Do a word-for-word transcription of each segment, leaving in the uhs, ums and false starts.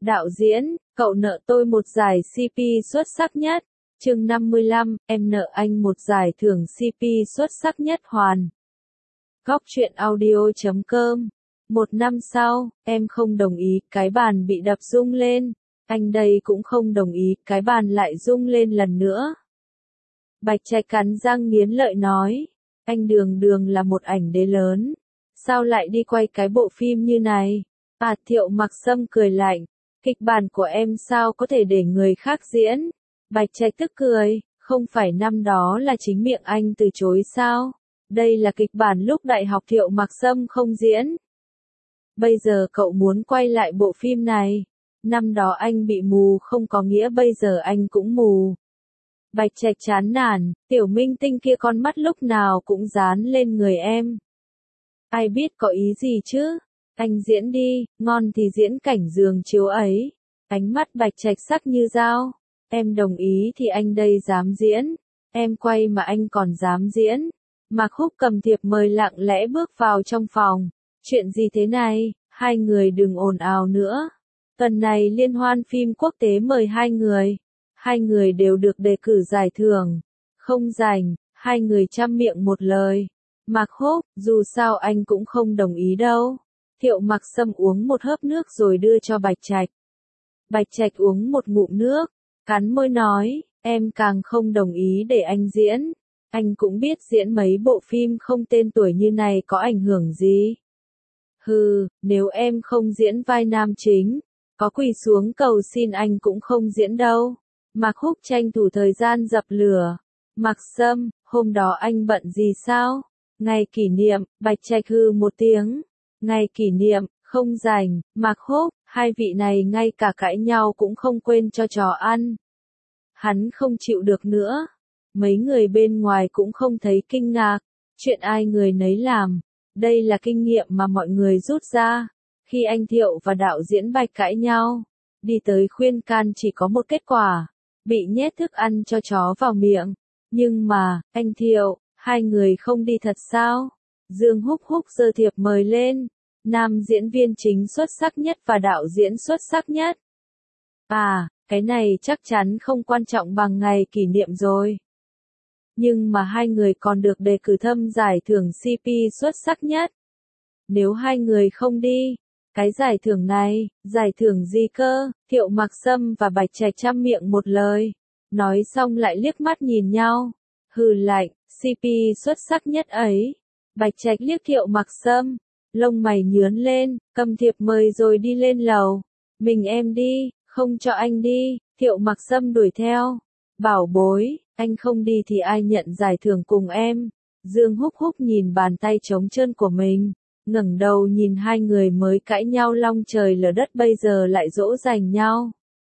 Đạo diễn, cậu nợ tôi một giải xê pê xuất sắc nhất. Chương năm mươi lăm, em nợ anh một giải thưởng xê pê xuất sắc nhất hoàn. Góc truyện audio chấm com. Một năm sau, em không đồng ý, cái bàn bị đập rung lên. Anh đây cũng không đồng ý, cái bàn lại rung lên lần nữa. Bạch Trạch cắn răng nghiến lợi nói, anh đường đường là một ảnh đế lớn. Sao lại đi quay cái bộ phim như này? À, Thiệu Mặc Sâm cười lạnh, kịch bản của em sao có thể để người khác diễn? Bạch Trạch tức cười, không phải năm đó là chính miệng anh từ chối sao? Đây là kịch bản lúc đại học Thiệu Mặc Sâm không diễn. Bây giờ cậu muốn quay lại bộ phim này. Năm đó anh bị mù không có nghĩa bây giờ anh cũng mù. Bạch Trạch chán nản, tiểu minh tinh kia con mắt lúc nào cũng dán lên người em. Ai biết có ý gì chứ? Anh diễn đi, ngon thì diễn cảnh giường chiếu ấy. Ánh mắt Bạch Trạch sắc như dao. Em đồng ý thì anh đây dám diễn. Em quay mà anh còn dám diễn. Mạc Húc cầm thiệp mời lặng lẽ bước vào trong phòng. Chuyện gì thế này? Hai người đừng ồn ào nữa. Tuần này liên hoan phim quốc tế mời hai người. Hai người đều được đề cử giải thưởng. Không rảnh, hai người chăm miệng một lời. Mạc Húc, dù sao anh cũng không đồng ý đâu. Thiệu Mặc Sâm uống một hớp nước rồi đưa cho Bạch Trạch. Bạch Trạch uống một ngụm nước, cắn môi nói, em càng không đồng ý để anh diễn. Anh cũng biết diễn mấy bộ phim không tên tuổi như này có ảnh hưởng gì. Hừ, nếu em không diễn vai nam chính, có quỳ xuống cầu xin anh cũng không diễn đâu. Mạc Húc tranh thủ thời gian dập lửa. Mặc Sâm, hôm đó anh bận gì sao? Ngày kỷ niệm, Bạch Trạch hừ một tiếng. Ngày kỷ niệm, không rảnh, Mạc Húc, hai vị này ngay cả cãi nhau cũng không quên cho trò ăn. Hắn không chịu được nữa. Mấy người bên ngoài cũng không thấy kinh ngạc. Chuyện ai người nấy làm. Đây là kinh nghiệm mà mọi người rút ra. Khi anh Thiệu và đạo diễn Bạch cãi nhau, đi tới khuyên can chỉ có một kết quả. Bị nhét thức ăn cho chó vào miệng. Nhưng mà, anh Thiệu, hai người không đi thật sao? Dương Húc Húc giơ thiệp mời lên. Nam diễn viên chính xuất sắc nhất và đạo diễn xuất sắc nhất. À, cái này chắc chắn không quan trọng bằng ngày kỷ niệm rồi. Nhưng mà hai người còn được đề cử thâm giải thưởng xê pê xuất sắc nhất. Nếu hai người không đi, cái giải thưởng này, giải thưởng gì cơ? Thiệu Mặc Sâm và Bạch Trạch chăm miệng một lời. Nói xong lại liếc mắt nhìn nhau. Hừ lạnh, xê pê xuất sắc nhất ấy. Bạch Trạch liếc Thiệu Mặc Sâm. Lông mày nhướn lên, cầm thiệp mời rồi đi lên lầu. Mình em đi, không cho anh đi. Thiệu Mặc Sâm đuổi theo. Bảo bối, anh không đi thì ai nhận giải thưởng cùng em? Dương Húc Húc nhìn bàn tay trống trơn của mình. Ngẩng đầu nhìn hai người mới cãi nhau long trời lở đất bây giờ lại dỗ dành nhau.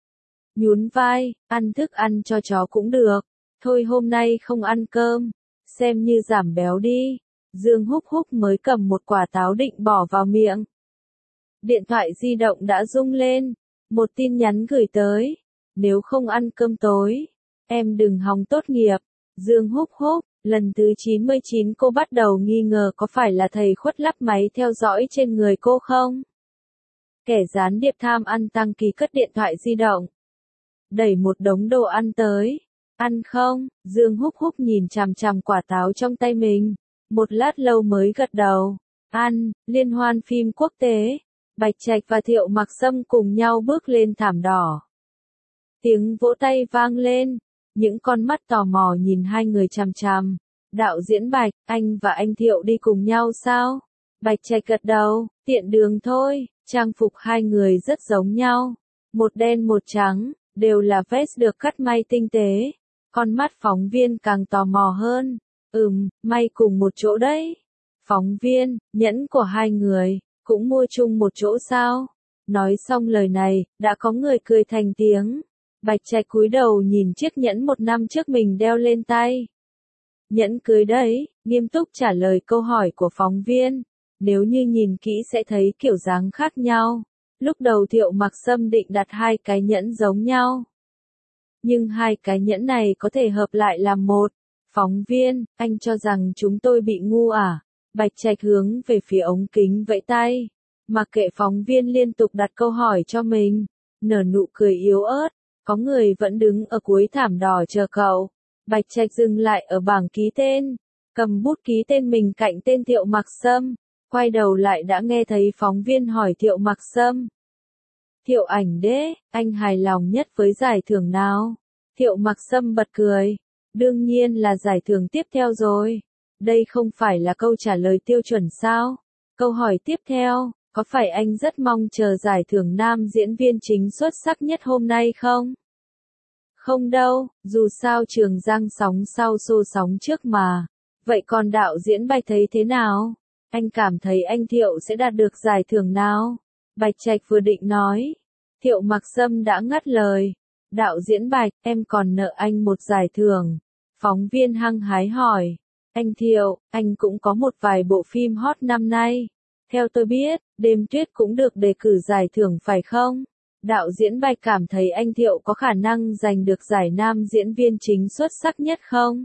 Nhún vai, ăn thức ăn cho chó cũng được. Thôi hôm nay không ăn cơm. Xem như giảm béo đi. Dương Húc Húc mới cầm một quả táo định bỏ vào miệng. Điện thoại di động đã rung lên. Một tin nhắn gửi tới. Nếu không ăn cơm tối, em đừng hòng tốt nghiệp. Dương Húc Húc, lần thứ chín mươi chín cô bắt đầu nghi ngờ có phải là thầy khuất lắp máy theo dõi trên người cô không? Kẻ gián điệp tham ăn tăng kỳ cất điện thoại di động. Đẩy một đống đồ ăn tới. Ăn không? Dương Húc Húc nhìn chằm chằm quả táo trong tay mình. Một lát lâu mới gật đầu. Ăn, liên hoan phim quốc tế. Bạch Trạch và Thiệu Mặc Sâm cùng nhau bước lên thảm đỏ. Tiếng vỗ tay vang lên. Những con mắt tò mò nhìn hai người chằm chằm. Đạo diễn Bạch, anh và anh Thiệu đi cùng nhau sao? Bạch Trạch gật đầu, tiện đường thôi. Trang phục hai người rất giống nhau. Một đen một trắng, đều là vest được cắt may tinh tế. Con mắt phóng viên càng tò mò hơn. Ừm, may cùng một chỗ đấy. Phóng viên, nhẫn của hai người, cũng mua chung một chỗ sao? Nói xong lời này, đã có người cười thành tiếng. Bạch Trạch cúi đầu nhìn chiếc nhẫn một năm trước mình đeo lên tay. Nhẫn cưới đấy, nghiêm túc trả lời câu hỏi của phóng viên. Nếu như nhìn kỹ sẽ thấy kiểu dáng khác nhau. Lúc đầu Thiệu Mặc Sâm định đặt hai cái nhẫn giống nhau. Nhưng hai cái nhẫn này có thể hợp lại làm một. Phóng viên, anh cho rằng chúng tôi bị ngu à? Bạch Trạch hướng về phía ống kính vẫy tay. Mặc kệ phóng viên liên tục đặt câu hỏi cho mình. nở nụ cười yếu ớt, có người vẫn đứng ở cuối thảm đỏ chờ cậu. Bạch Trạch dừng lại ở bảng ký tên, cầm bút ký tên mình cạnh tên Thiệu Mặc Sâm, quay đầu lại đã nghe thấy phóng viên hỏi Thiệu Mặc Sâm. Thiệu ảnh đế, anh hài lòng nhất với giải thưởng nào? Thiệu Mặc Sâm bật cười. Đương nhiên là giải thưởng tiếp theo rồi. Đây không phải là câu trả lời tiêu chuẩn sao? Câu hỏi tiếp theo, có phải anh rất mong chờ giải thưởng nam diễn viên chính xuất sắc nhất hôm nay không? Không đâu, dù sao Trường Giang sóng sau xô sóng trước mà. Vậy còn đạo diễn Bạch thấy thế nào? Anh cảm thấy anh Thiệu sẽ đạt được giải thưởng nào? Bạch Trạch vừa định nói. Thiệu Mặc Sâm đã ngắt lời. Đạo diễn Bạch, em còn nợ anh một giải thưởng. Phóng viên hăng hái hỏi. Anh Thiệu, anh cũng có một vài bộ phim hot năm nay. Theo tôi biết, Đêm Tuyết cũng được đề cử giải thưởng phải không? Đạo diễn Bạch cảm thấy anh Thiệu có khả năng giành được giải nam diễn viên chính xuất sắc nhất không?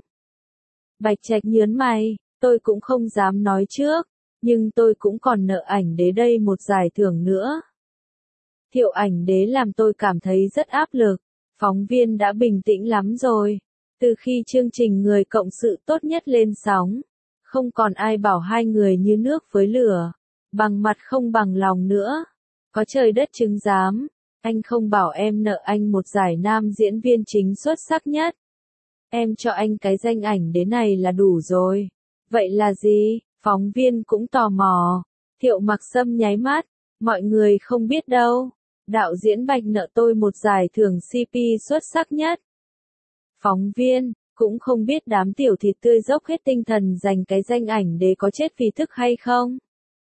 Bạch Trạch nhớn mày, tôi cũng không dám nói trước, nhưng tôi cũng còn nợ ảnh đế đây một giải thưởng nữa. Thiệu ảnh đế làm tôi cảm thấy rất áp lực. Phóng viên đã bình tĩnh lắm rồi. Từ khi chương trình Người Cộng sự tốt nhất lên sóng, không còn ai bảo hai người như nước với lửa, bằng mặt không bằng lòng nữa. Có trời đất chứng giám, anh không bảo em nợ anh một giải nam diễn viên chính xuất sắc nhất. Em cho anh cái danh ảnh đế này là đủ rồi. Vậy là gì? Phóng viên cũng tò mò. Thiệu Mặc Sâm nháy mắt, mọi người không biết đâu. Đạo diễn Bạch nợ tôi một giải thưởng xê pê xuất sắc nhất. Phóng viên, cũng không biết đám tiểu thịt tươi dốc hết tinh thần giành cái danh ảnh đế có chết vì thức hay không.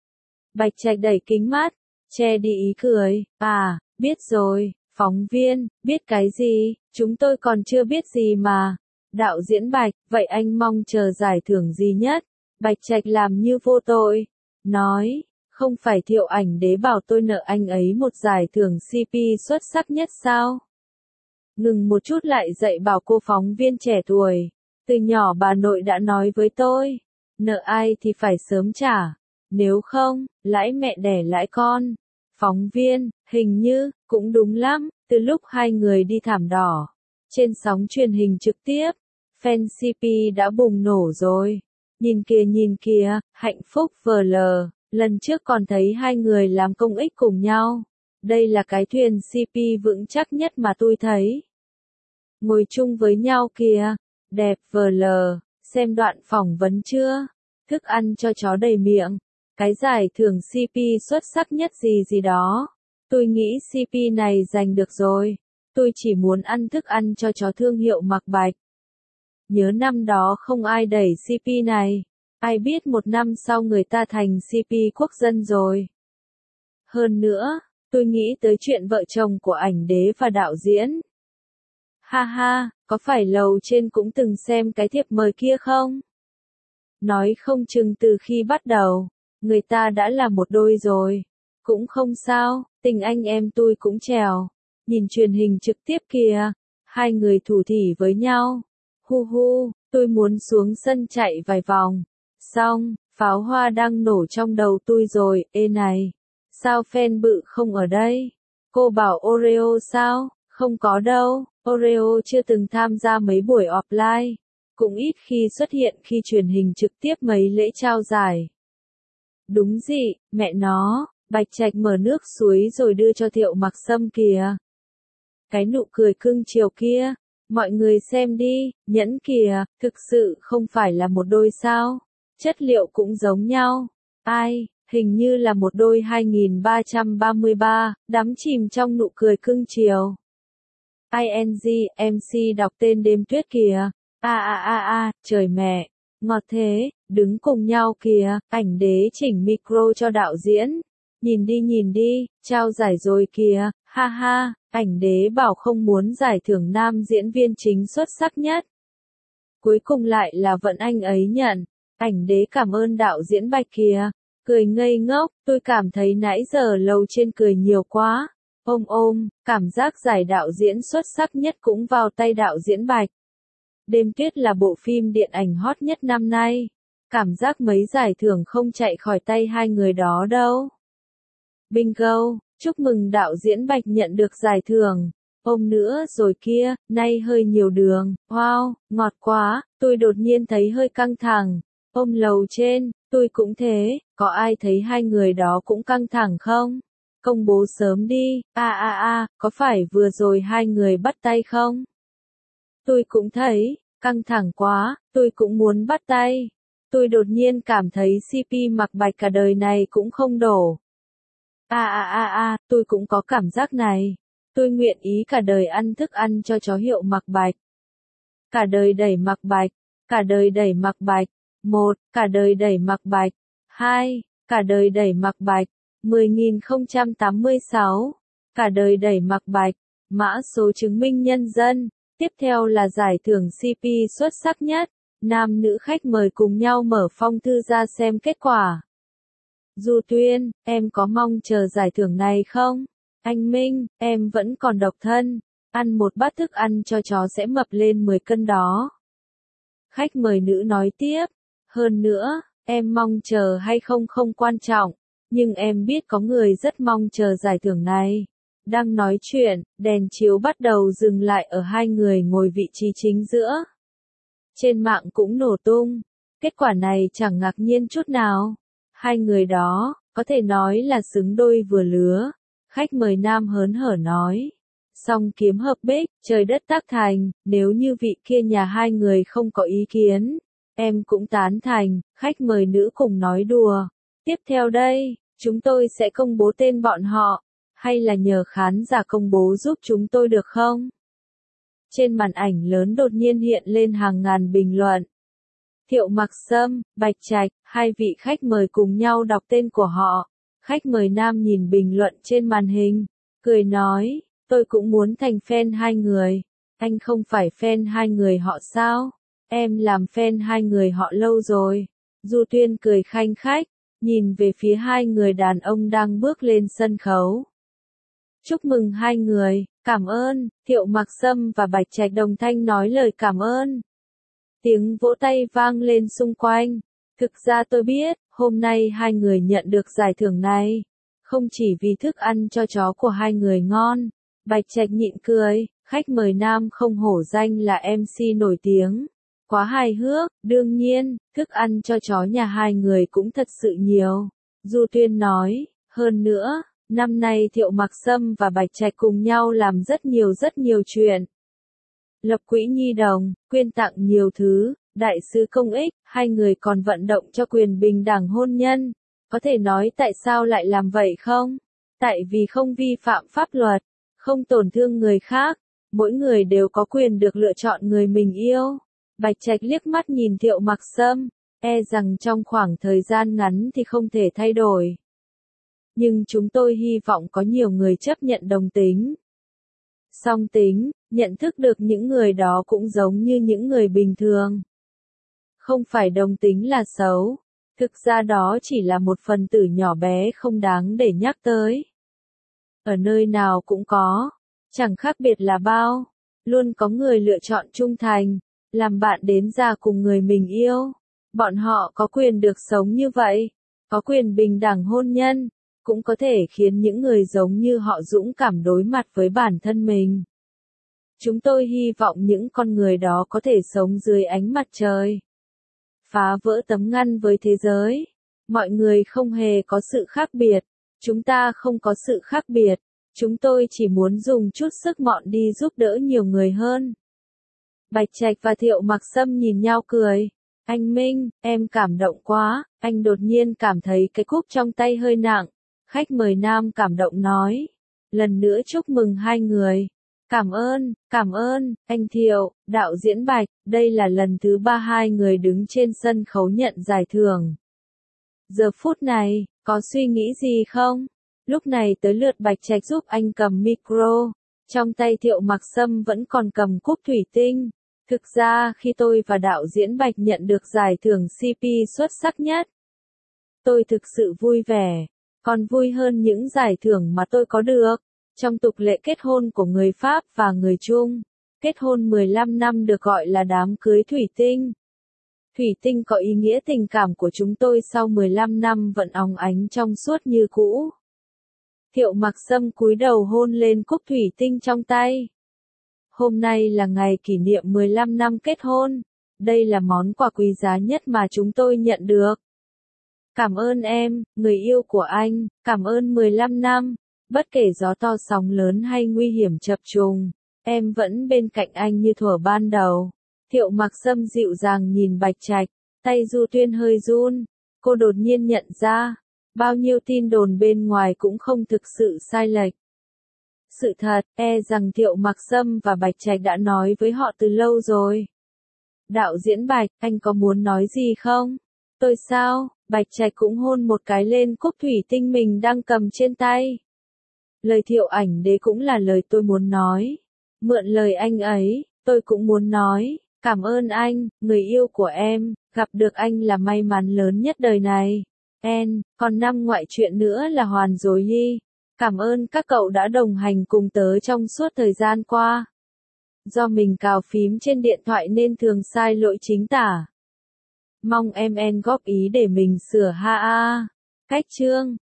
Bạch Trạch đẩy kính mắt, che đi ý cười, à, biết rồi, phóng viên, biết cái gì, chúng tôi còn chưa biết gì mà. Đạo diễn Bạch, vậy anh mong chờ giải thưởng gì nhất? Bạch Trạch làm như vô tội, nói, không phải Thiệu ảnh đế bảo tôi nợ anh ấy một giải thưởng xê pê xuất sắc nhất sao? Ngừng một chút lại dạy bảo cô phóng viên trẻ tuổi, từ nhỏ bà nội đã nói với tôi, nợ ai thì phải sớm trả, nếu không, lãi mẹ đẻ lãi con. Phóng viên, hình như, cũng đúng lắm, từ lúc hai người đi thảm đỏ, trên sóng truyền hình trực tiếp, fan xê pê đã bùng nổ rồi. Nhìn kìa nhìn kìa, hạnh phúc vờ lờ, lần trước còn thấy hai người làm công ích cùng nhau. Đây là cái thuyền xê pê vững chắc nhất mà tôi thấy. Ngồi chung với nhau kìa, đẹp vờ lờ, xem đoạn phỏng vấn chưa? Thức ăn cho chó đầy miệng. Cái giải thưởng xê pê xuất sắc nhất gì gì đó. Tôi nghĩ xê pê này giành được rồi. Tôi chỉ muốn ăn thức ăn cho chó thương hiệu Mặc Bạch. Nhớ năm đó không ai đẩy xê pê này. Ai biết một năm sau người ta thành xê pê quốc dân rồi. Hơn nữa, tôi nghĩ tới chuyện vợ chồng của ảnh đế và đạo diễn. Ha ha, có phải lầu trên cũng từng xem cái thiệp mời kia không? Nói không chừng từ khi bắt đầu, người ta đã là một đôi rồi. Cũng không sao, tình anh em tôi cũng trèo. Nhìn truyền hình trực tiếp kìa, hai người thủ thỉ với nhau. Hu hu, tôi muốn xuống sân chạy vài vòng. Xong, pháo hoa đang nổ trong đầu tôi rồi, ê này. Sao fan bự không ở đây? Cô bảo Oreo sao? Không có đâu, Oreo chưa từng tham gia mấy buổi offline. Cũng ít khi xuất hiện khi truyền hình trực tiếp mấy lễ trao giải. Đúng gì, mẹ nó, Bạch Trạch mở nước suối rồi đưa cho Thiệu Mặc Sâm kìa. Cái nụ cười cưng chiều kia, mọi người xem đi, nhẫn kìa, thực sự không phải là một đôi sao, chất liệu cũng giống nhau. Ai, hình như là một đôi hai nghìn ba trăm ba mươi ba, đắm chìm trong nụ cười cưng chiều. i en giê, em xê đọc tên Đêm Tuyết kìa. A a a a, trời mẹ, ngọt thế, đứng cùng nhau kìa, ảnh đế chỉnh micro cho đạo diễn. Nhìn đi nhìn đi, trao giải rồi kìa, ha ha, ảnh đế bảo không muốn giải thưởng nam diễn viên chính xuất sắc nhất. Cuối cùng lại là vẫn anh ấy nhận, ảnh đế cảm ơn đạo diễn Bạch kìa, cười ngây ngốc, tôi cảm thấy nãy giờ lầu trên cười nhiều quá. Ôm ôm, cảm giác giải đạo diễn xuất sắc nhất cũng vào tay đạo diễn Bạch. Đêm Tuyết là bộ phim điện ảnh hot nhất năm nay. Cảm giác mấy giải thưởng không chạy khỏi tay hai người đó đâu. Bingo! Chúc mừng đạo diễn Bạch nhận được giải thưởng. Ôm nữa rồi kia, nay hơi nhiều đường. Wow, ngọt quá, tôi đột nhiên thấy hơi căng thẳng. Ôm lầu trên, tôi cũng thế, có ai thấy hai người đó cũng căng thẳng không? Công bố sớm đi, a a a, có phải vừa rồi hai người bắt tay không? Tôi cũng thấy, căng thẳng quá, tôi cũng muốn bắt tay. Tôi đột nhiên cảm thấy xê pê Mạc Bạch cả đời này cũng không đổ. A a a a, tôi cũng có cảm giác này. Tôi nguyện ý cả đời ăn thức ăn cho chó hiệu Mạc Bạch. Cả đời đẩy Mạc Bạch, cả đời đẩy Mạc Bạch. Một, cả đời đẩy Mạc Bạch. Hai, cả đời đẩy Mạc Bạch. mười nghìn không trăm tám mươi sáu. Cả đời đẩy Mạc Bạch. Mã số chứng minh nhân dân. Tiếp theo là giải thưởng xê pê xuất sắc nhất. Nam nữ khách mời cùng nhau mở phong thư ra xem kết quả. Du Tuyên, em có mong chờ giải thưởng này không? Anh Minh, em vẫn còn độc thân. Ăn một bát thức ăn cho chó sẽ mập lên mười cân đó. Khách mời nữ nói tiếp. Hơn nữa, em mong chờ hay không không quan trọng. Nhưng em biết có người rất mong chờ giải thưởng này. Đang nói chuyện, đèn chiếu bắt đầu dừng lại ở hai người ngồi vị trí chính giữa. Trên mạng cũng nổ tung. Kết quả này chẳng ngạc nhiên chút nào. Hai người đó, có thể nói là xứng đôi vừa lứa. Khách mời nam hớn hở nói. Song kiếm hợp bích, trời đất tác thành, nếu như vị kia nhà hai người không có ý kiến. Em cũng tán thành, khách mời nữ cùng nói đùa. Tiếp theo đây, chúng tôi sẽ công bố tên bọn họ. Hay là nhờ khán giả công bố giúp chúng tôi được không? Trên màn ảnh lớn đột nhiên hiện lên hàng ngàn bình luận. Thiệu Mặc Sâm, Bạch Trạch, hai vị khách mời cùng nhau đọc tên của họ. Khách mời nam nhìn bình luận trên màn hình, cười nói, tôi cũng muốn thành fan hai người. Anh không phải fan hai người họ sao? Em làm fan hai người họ lâu rồi. Du Tuyên cười khanh khách, nhìn về phía hai người đàn ông đang bước lên sân khấu. Chúc mừng hai người, cảm ơn, Thiệu Mặc Sâm và Bạch Trạch đồng thanh nói lời cảm ơn. Tiếng vỗ tay vang lên xung quanh. Thực ra tôi biết, hôm nay hai người nhận được giải thưởng này. Không chỉ vì thức ăn cho chó của hai người ngon. Bạch Trạch nhịn cười, khách mời nam không hổ danh là em xê nổi tiếng. Quá hài hước, đương nhiên, thức ăn cho chó nhà hai người cũng thật sự nhiều. Du Tuyên nói, hơn nữa, năm nay Thiệu Mặc Sâm và Bạch Trạch cùng nhau làm rất nhiều rất nhiều chuyện. Lập quỹ nhi đồng, quyên tặng nhiều thứ, đại sứ công ích, hai người còn vận động cho quyền bình đẳng hôn nhân. Có thể nói tại sao lại làm vậy không? Tại vì không vi phạm pháp luật, không tổn thương người khác, mỗi người đều có quyền được lựa chọn người mình yêu. Bạch Trạch liếc mắt nhìn Thiệu Mặc Sâm, e rằng trong khoảng thời gian ngắn thì không thể thay đổi. Nhưng chúng tôi hy vọng có nhiều người chấp nhận đồng tính. Song tính, nhận thức được những người đó cũng giống như những người bình thường. Không phải đồng tính là xấu, thực ra đó chỉ là một phần tử nhỏ bé không đáng để nhắc tới. Ở nơi nào cũng có, chẳng khác biệt là bao, luôn có người lựa chọn trung thành, làm bạn đến già cùng người mình yêu. Bọn họ có quyền được sống như vậy, có quyền bình đẳng hôn nhân, cũng có thể khiến những người giống như họ dũng cảm đối mặt với bản thân mình. Chúng tôi hy vọng những con người đó có thể sống dưới ánh mặt trời. Phá vỡ tấm ngăn với thế giới. Mọi người không hề có sự khác biệt. Chúng ta không có sự khác biệt. Chúng tôi chỉ muốn dùng chút sức mọn đi giúp đỡ nhiều người hơn. Bạch Trạch và Thiệu Mặc Sâm nhìn nhau cười. Anh Minh, em cảm động quá. Anh đột nhiên cảm thấy cái cúp trong tay hơi nặng. Khách mời nam cảm động nói. Lần nữa chúc mừng hai người. Cảm ơn, cảm ơn, anh Thiệu, đạo diễn Bạch, đây là lần thứ ba hai người đứng trên sân khấu nhận giải thưởng. Giờ phút này, có suy nghĩ gì không? Lúc này tới lượt Bạch Trạch giúp anh cầm micro, trong tay Thiệu Mặc Sâm vẫn còn cầm cúp thủy tinh. Thực ra khi tôi và đạo diễn Bạch nhận được giải thưởng xê pê xuất sắc nhất, tôi thực sự vui vẻ, còn vui hơn những giải thưởng mà tôi có được. Trong tục lệ kết hôn của người Pháp và người Trung, kết hôn mười lăm năm được gọi là đám cưới thủy tinh. Thủy tinh có ý nghĩa tình cảm của chúng tôi sau mười lăm năm vẫn óng ánh trong suốt như cũ. Thiệu Mặc Sâm cúi đầu hôn lên cúc thủy tinh trong tay. Hôm nay là ngày kỷ niệm mười lăm năm kết hôn. Đây là món quà quý giá nhất mà chúng tôi nhận được. Cảm ơn em, người yêu của anh, cảm ơn mười lăm năm. Bất kể gió to sóng lớn hay nguy hiểm chập trùng, em vẫn bên cạnh anh như thuở ban đầu. Thiệu Mặc Sâm dịu dàng nhìn Bạch Trạch, tay Du Tuyên hơi run. Cô đột nhiên nhận ra, bao nhiêu tin đồn bên ngoài cũng không thực sự sai lệch. Sự thật, e rằng Thiệu Mặc Sâm và Bạch Trạch đã nói với họ từ lâu rồi. Đạo diễn Bạch, anh có muốn nói gì không? Tôi sao? Bạch Trạch cũng hôn một cái lên cúc thủy tinh mình đang cầm trên tay. Lời Thiệu Ảnh Đế cũng là lời tôi muốn nói. Mượn lời anh ấy, tôi cũng muốn nói. Cảm ơn anh, người yêu của em, gặp được anh là may mắn lớn nhất đời này. En, còn năm ngoại truyện nữa là Hoàn Dối Ly. Cảm ơn các cậu đã đồng hành cùng tớ trong suốt thời gian qua. Do mình cào phím trên điện thoại nên thường sai lỗi chính tả. Mong em En góp ý để mình sửa ha a. Cách chương